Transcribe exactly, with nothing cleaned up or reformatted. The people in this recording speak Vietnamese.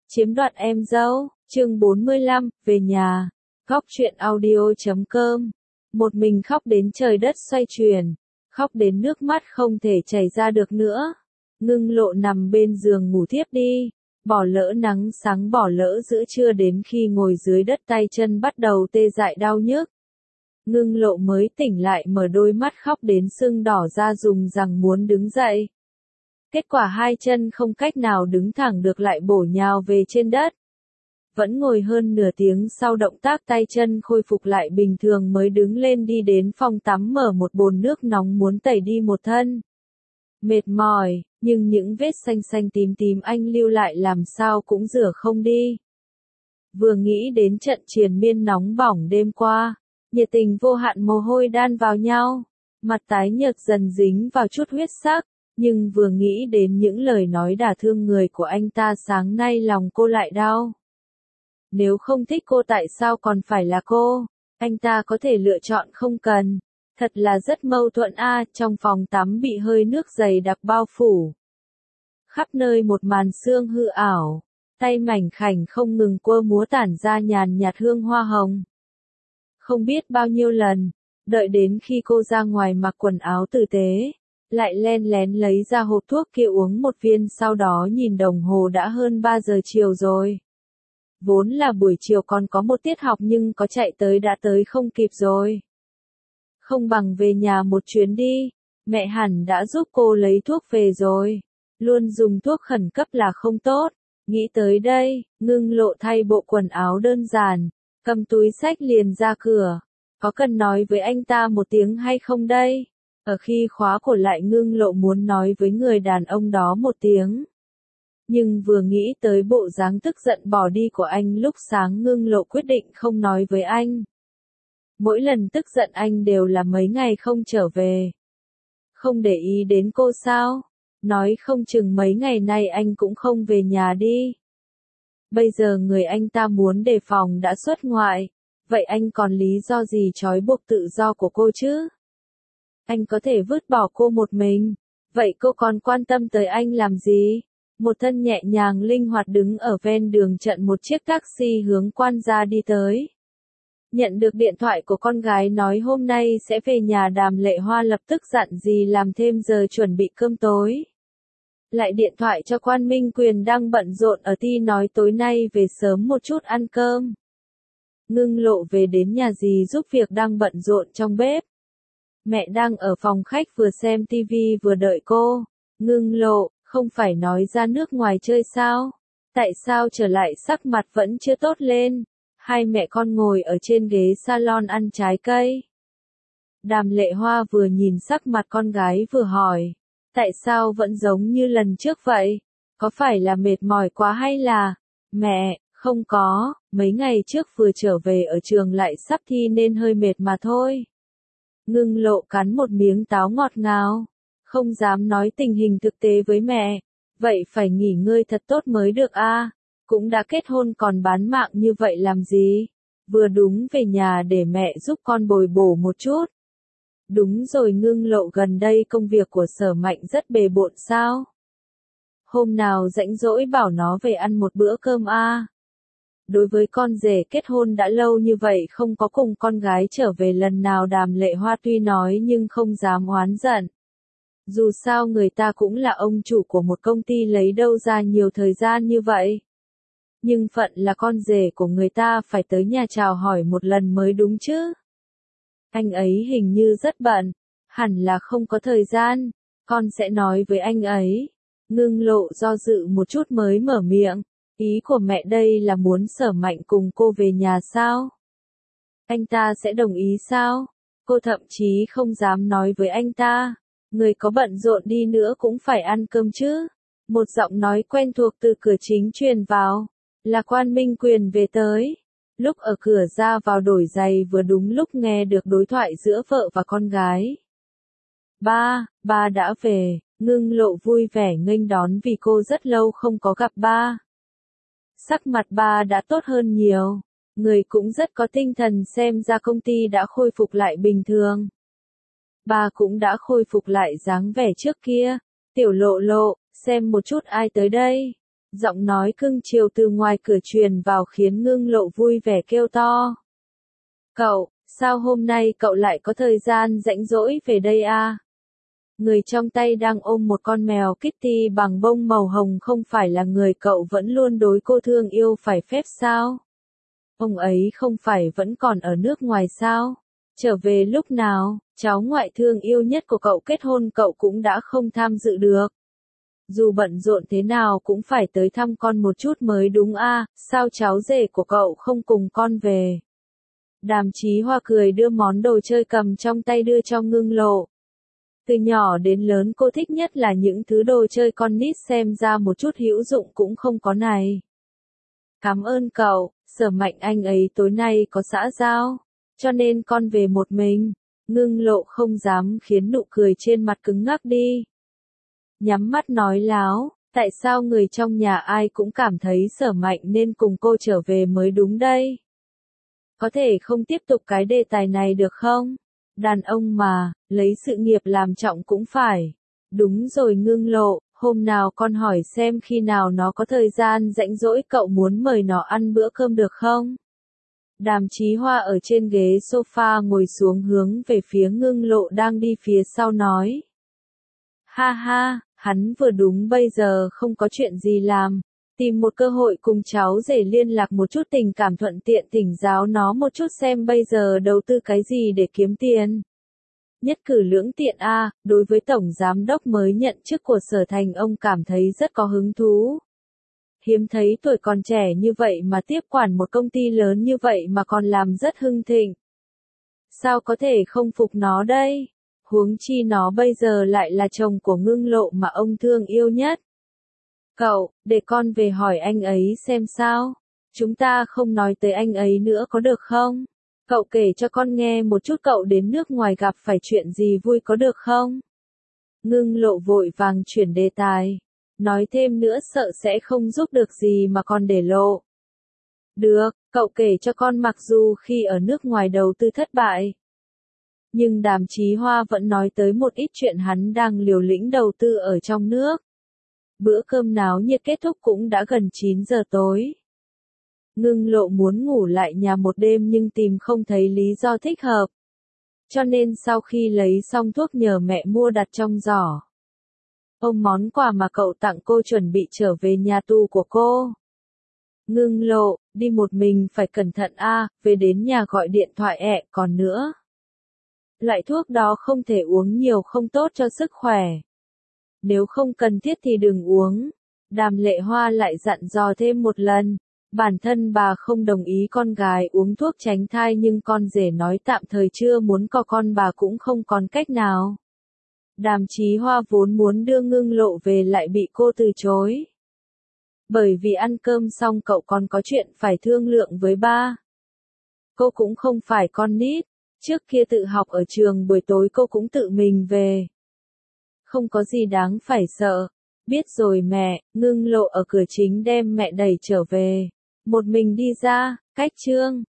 Chiếm đoạt em dâu, chương bốn mươi lăm, về nhà. Góc truyện audio chấm com. Một mình khóc đến trời đất xoay chuyển, khóc đến nước mắt không thể chảy ra được nữa. Ngưng Lộ nằm bên giường ngủ thiếp đi, bỏ lỡ nắng sáng, bỏ lỡ giữa trưa, đến khi ngồi dưới đất tay chân bắt đầu tê dại đau nhức. Ngưng Lộ mới tỉnh lại, mở đôi mắt khóc đến sưng đỏ ra, dùng rằng muốn đứng dậy. Kết quả hai chân không cách nào đứng thẳng được, lại bổ nhào về trên đất. Vẫn ngồi hơn nửa tiếng sau, động tác tay chân khôi phục lại bình thường mới đứng lên đi đến phòng tắm, mở một bồn nước nóng muốn tẩy đi một thân. Mệt mỏi, nhưng những vết xanh xanh tím tím anh lưu lại làm sao cũng rửa không đi. Vừa nghĩ đến trận triền miên nóng bỏng đêm qua, nhiệt tình vô hạn, mồ hôi đan vào nhau, mặt tái nhợt dần dính vào chút huyết sắc. Nhưng vừa nghĩ đến những lời nói đả thương người của anh ta sáng nay, lòng cô lại đau. Nếu không thích cô tại sao còn phải là cô? Anh ta có thể lựa chọn không cần. Thật là rất mâu thuẫn a. À, trong phòng tắm bị hơi nước dày đặc bao phủ. Khắp nơi một màn sương hư ảo. Tay mảnh khảnh không ngừng quơ múa, tản ra nhàn nhạt hương hoa hồng. Không biết bao nhiêu lần, đợi đến khi cô ra ngoài mặc quần áo tử tế, lại len lén lấy ra hộp thuốc kia uống một viên, sau đó nhìn đồng hồ đã hơn ba giờ chiều rồi. Vốn là buổi chiều còn có một tiết học, nhưng có chạy tới đã tới không kịp rồi. Không bằng về nhà một chuyến đi, mẹ hẳn đã giúp cô lấy thuốc về rồi. Luôn dùng thuốc khẩn cấp là không tốt. Nghĩ tới đây, Ngưng Lộ thay bộ quần áo đơn giản, cầm túi xách liền ra cửa. Có cần nói với anh ta một tiếng hay không đây? Ở khi khóa cổ lại, Ngưng Lộ muốn nói với người đàn ông đó một tiếng. Nhưng vừa nghĩ tới bộ dáng tức giận bỏ đi của anh lúc sáng, Ngưng Lộ quyết định không nói với anh. Mỗi lần tức giận anh đều là mấy ngày không trở về. Không để ý đến cô sao? Nói không chừng mấy ngày nay anh cũng không về nhà đi. Bây giờ người anh ta muốn đề phòng đã xuất ngoại, vậy anh còn lý do gì trói buộc tự do của cô chứ? Anh có thể vứt bỏ cô một mình, vậy cô còn quan tâm tới anh làm gì? Một thân nhẹ nhàng linh hoạt đứng ở ven đường, chặn một chiếc taxi hướng Quan Gia đi tới. Nhận được điện thoại của con gái nói hôm nay sẽ về nhà, Đàm Lệ Hoa lập tức dặn dì làm thêm giờ chuẩn bị cơm tối. Lại điện thoại cho Quan Minh Quyền đang bận rộn ở ty, nói tối nay về sớm một chút ăn cơm. Ngưng Lộ về đến nhà dì giúp việc đang bận rộn trong bếp. Mẹ đang ở phòng khách vừa xem tivi vừa đợi cô. Ngưng Lộ, không phải nói ra nước ngoài chơi sao? Tại sao trở lại sắc mặt vẫn chưa tốt lên? Hai mẹ con ngồi ở trên ghế salon ăn trái cây. Đàm Lệ Hoa vừa nhìn sắc mặt con gái vừa hỏi. Tại sao vẫn giống như lần trước vậy? Có phải là mệt mỏi quá hay là... Mẹ, không có, mấy ngày trước vừa trở về ở trường lại sắp thi nên hơi mệt mà thôi. Ngưng Lộ cắn một miếng táo ngọt ngào. Không dám nói tình hình thực tế với mẹ. Vậy phải nghỉ ngơi thật tốt mới được a. À, cũng đã kết hôn còn bán mạng như vậy làm gì? Vừa đúng về nhà để mẹ giúp con bồi bổ một chút. Đúng rồi, Ngưng Lộ gần đây công việc của Sở Mạnh rất bề bộn sao? Hôm nào rảnh rỗi bảo nó về ăn một bữa cơm a. À. Đối với con rể kết hôn đã lâu như vậy không có cùng con gái trở về lần nào, Đàm Lệ Hoa tuy nói nhưng không dám oán giận. Dù sao người ta cũng là ông chủ của một công ty, lấy đâu ra nhiều thời gian như vậy. Nhưng phận là con rể của người ta, phải tới nhà chào hỏi một lần mới đúng chứ. Anh ấy hình như rất bận, hẳn là không có thời gian, con sẽ nói với anh ấy. Ngưng Lộ do dự một chút mới mở miệng, ý của mẹ đây là muốn Sở Mạnh cùng cô về nhà sao? Anh ta sẽ đồng ý sao? Cô thậm chí không dám nói với anh ta, người có bận rộn đi nữa cũng phải ăn cơm chứ. Một giọng nói quen thuộc từ cửa chính truyền vào, là Quan Minh Quyền về tới. Lúc ở cửa ra vào đổi giày vừa đúng lúc nghe được đối thoại giữa vợ và con gái. Ba, ba đã về. Ngưng Lộ vui vẻ nghênh đón vì cô rất lâu không có gặp ba. Sắc mặt ba đã tốt hơn nhiều, người cũng rất có tinh thần, xem ra công ty đã khôi phục lại bình thường. Ba cũng đã khôi phục lại dáng vẻ trước kia. Tiểu Lộ Lộ, xem một chút ai tới đây. Giọng nói cưng chiều từ ngoài cửa truyền vào khiến Ngưng Lộ vui vẻ kêu to. Cậu, sao hôm nay cậu lại có thời gian rảnh rỗi về đây à? Người trong tay đang ôm một con mèo Kitty bằng bông màu hồng không phải là người cậu vẫn luôn đối cô thương yêu phải phép sao? Ông ấy không phải vẫn còn ở nước ngoài sao? Trở về lúc nào, cháu ngoại thương yêu nhất của cậu kết hôn cậu cũng đã không tham dự được. Dù bận rộn thế nào cũng phải tới thăm con một chút mới đúng a, sao cháu rể của cậu không cùng con về? Đàm Chí Hoa cười đưa món đồ chơi cầm trong tay đưa cho Ngưng Lộ. Từ nhỏ đến lớn cô thích nhất là những thứ đồ chơi con nít xem ra một chút hữu dụng cũng không có này. Cảm ơn cậu, Sở Mạnh anh ấy tối nay có xã giao, cho nên con về một mình. Ngưng Lộ không dám khiến nụ cười trên mặt cứng ngắc đi. Nhắm mắt nói láo, tại sao người trong nhà ai cũng cảm thấy Sở Mạnh nên cùng cô trở về mới đúng đây? Có thể không tiếp tục cái đề tài này được không? Đàn ông mà, lấy sự nghiệp làm trọng cũng phải. Đúng rồi Ngưng Lộ, hôm nào con hỏi xem khi nào nó có thời gian rảnh rỗi cậu muốn mời nó ăn bữa cơm được không? Đàm Chí Hoa ở trên ghế sofa ngồi xuống hướng về phía Ngưng Lộ đang đi phía sau nói. Ha ha, hắn vừa đúng bây giờ không có chuyện gì làm. Tìm một cơ hội cùng cháu rể liên lạc một chút tình cảm thuận tiện thỉnh giáo nó một chút xem bây giờ đầu tư cái gì để kiếm tiền. Nhất cử lưỡng tiện a, đối với tổng giám đốc mới nhận chức của Sở Thành ông cảm thấy rất có hứng thú. Hiếm thấy tuổi còn trẻ như vậy mà tiếp quản một công ty lớn như vậy mà còn làm rất hưng thịnh. Sao có thể không phục nó đây? Huống chi nó bây giờ lại là chồng của Ngưng Lộ mà ông thương yêu nhất. Cậu, để con về hỏi anh ấy xem sao. Chúng ta không nói tới anh ấy nữa có được không? Cậu kể cho con nghe một chút cậu đến nước ngoài gặp phải chuyện gì vui có được không? Ngưng Lộ vội vàng chuyển đề tài. Nói thêm nữa sợ sẽ không giúp được gì mà còn để lộ. Được, cậu kể cho con mặc dù khi ở nước ngoài đầu tư thất bại. Nhưng Đàm Chí Hoa vẫn nói tới một ít chuyện hắn đang liều lĩnh đầu tư ở trong nước. Bữa cơm náo nhiệt kết thúc cũng đã gần chín giờ tối. Ngưng Lộ muốn ngủ lại nhà một đêm nhưng tìm không thấy lý do thích hợp. Cho nên sau khi lấy xong thuốc nhờ mẹ mua đặt trong giỏ. Ôm món quà mà cậu tặng cô chuẩn bị trở về nhà tù của cô. Ngưng Lộ, đi một mình phải cẩn thận a, về đến nhà gọi điện thoại ẹ, còn nữa. Loại thuốc đó không thể uống nhiều không tốt cho sức khỏe. Nếu không cần thiết thì đừng uống. Đàm Lệ Hoa lại dặn dò thêm một lần. Bản thân bà không đồng ý con gái uống thuốc tránh thai nhưng con rể nói tạm thời chưa muốn có con bà cũng không còn cách nào. Đàm Chí Hoa vốn muốn đưa Ngưng Lộ về lại bị cô từ chối. Bởi vì ăn cơm xong cậu còn có chuyện phải thương lượng với ba. Cô cũng không phải con nít. Trước kia tự học ở trường buổi tối cô cũng tự mình về. Không có gì đáng phải sợ. Biết rồi mẹ, Ngưng Lộ ở cửa chính đem mẹ đẩy trở về. Một mình đi ra, cách chương.